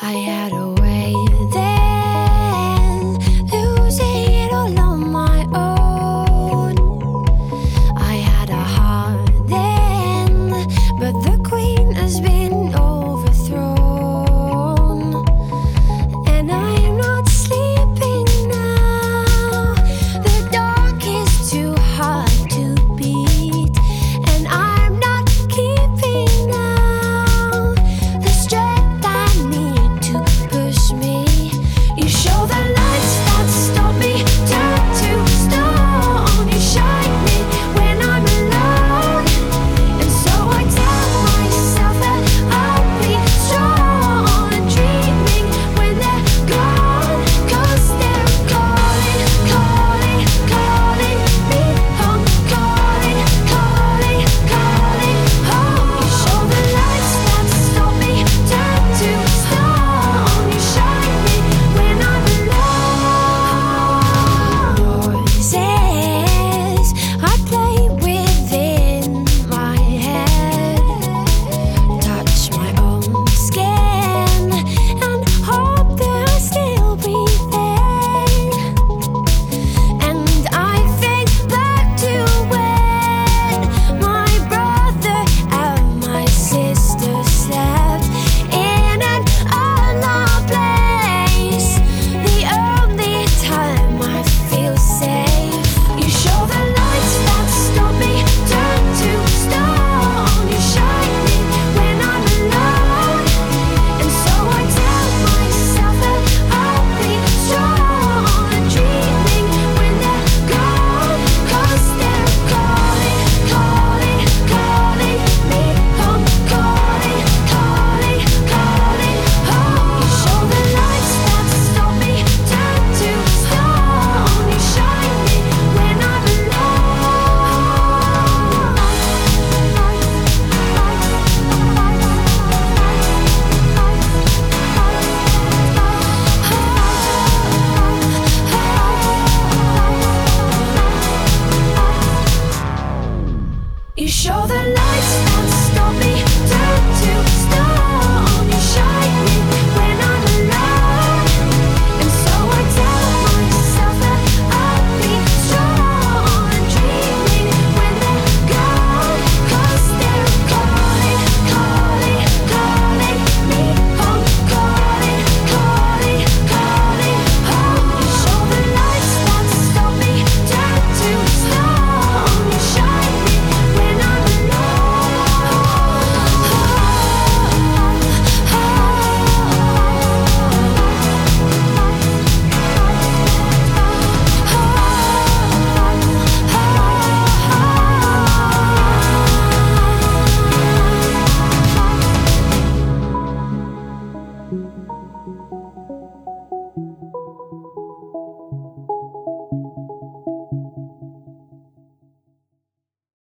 I had a way then, losing it all on my own. I had a heart then, but the queen has been overthrown. And I am not sleeping now. The dark is too hard to beat, and I'm not keeping now the strength I need to push me. You show the lights that stop me, turn to stone. You shine me when I'm alone, and so I tell myself that I'll be strong and dreaming when they're gone. 'Cause they're calling, calling, calling me home, calling, calling, calling home. You show the lights that stop me, turn to stone. You shine me when I'm alone. Voices I play within my head, touch my own skin and hope that I'll still be there. And I think back to when my brother and my sister slept in an unloved place, the only time I feel safe. You show the lights that stop me, turn to stone. You shine me when I'm alone, and so I tell myself that I'll be strong and dreaming when they're gone. 'Cause they're calling, calling, calling me home, calling, calling, calling home. You show the lights that stop me, turn to stone. You shine me when I'm alone. You show the lights that stop me, turn to stone.